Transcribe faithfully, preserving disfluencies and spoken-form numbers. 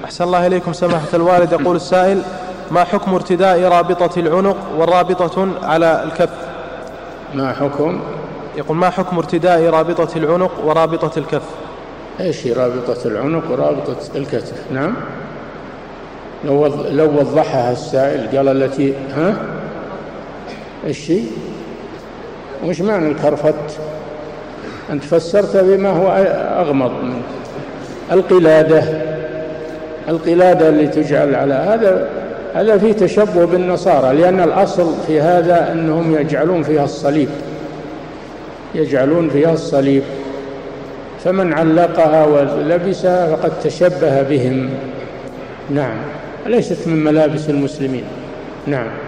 أحسن الله إليكم سماحة الوالد. يقول السائل: ما حكم ارتداء رابطة العنق والرابطة على الكف؟ ما حكم؟ يقول: ما حكم ارتداء رابطة العنق ورابطة الكف؟ ايش رابطة العنق ورابطة الكتف؟ نعم، لو لو وضحها السائل قال التي ها ايش هي؟ وش معنى الكرفت؟ أنت فسرت بما هو أغمض منه. القلادة، القلادة اللي تجعل على هذا، هذا فيه تشبه بالنصارى، لأن الأصل في هذا أنهم يجعلون فيها الصليب، يجعلون فيها الصليب، فمن علقها ولبسها فقد تشبه بهم. نعم، ليست من ملابس المسلمين. نعم.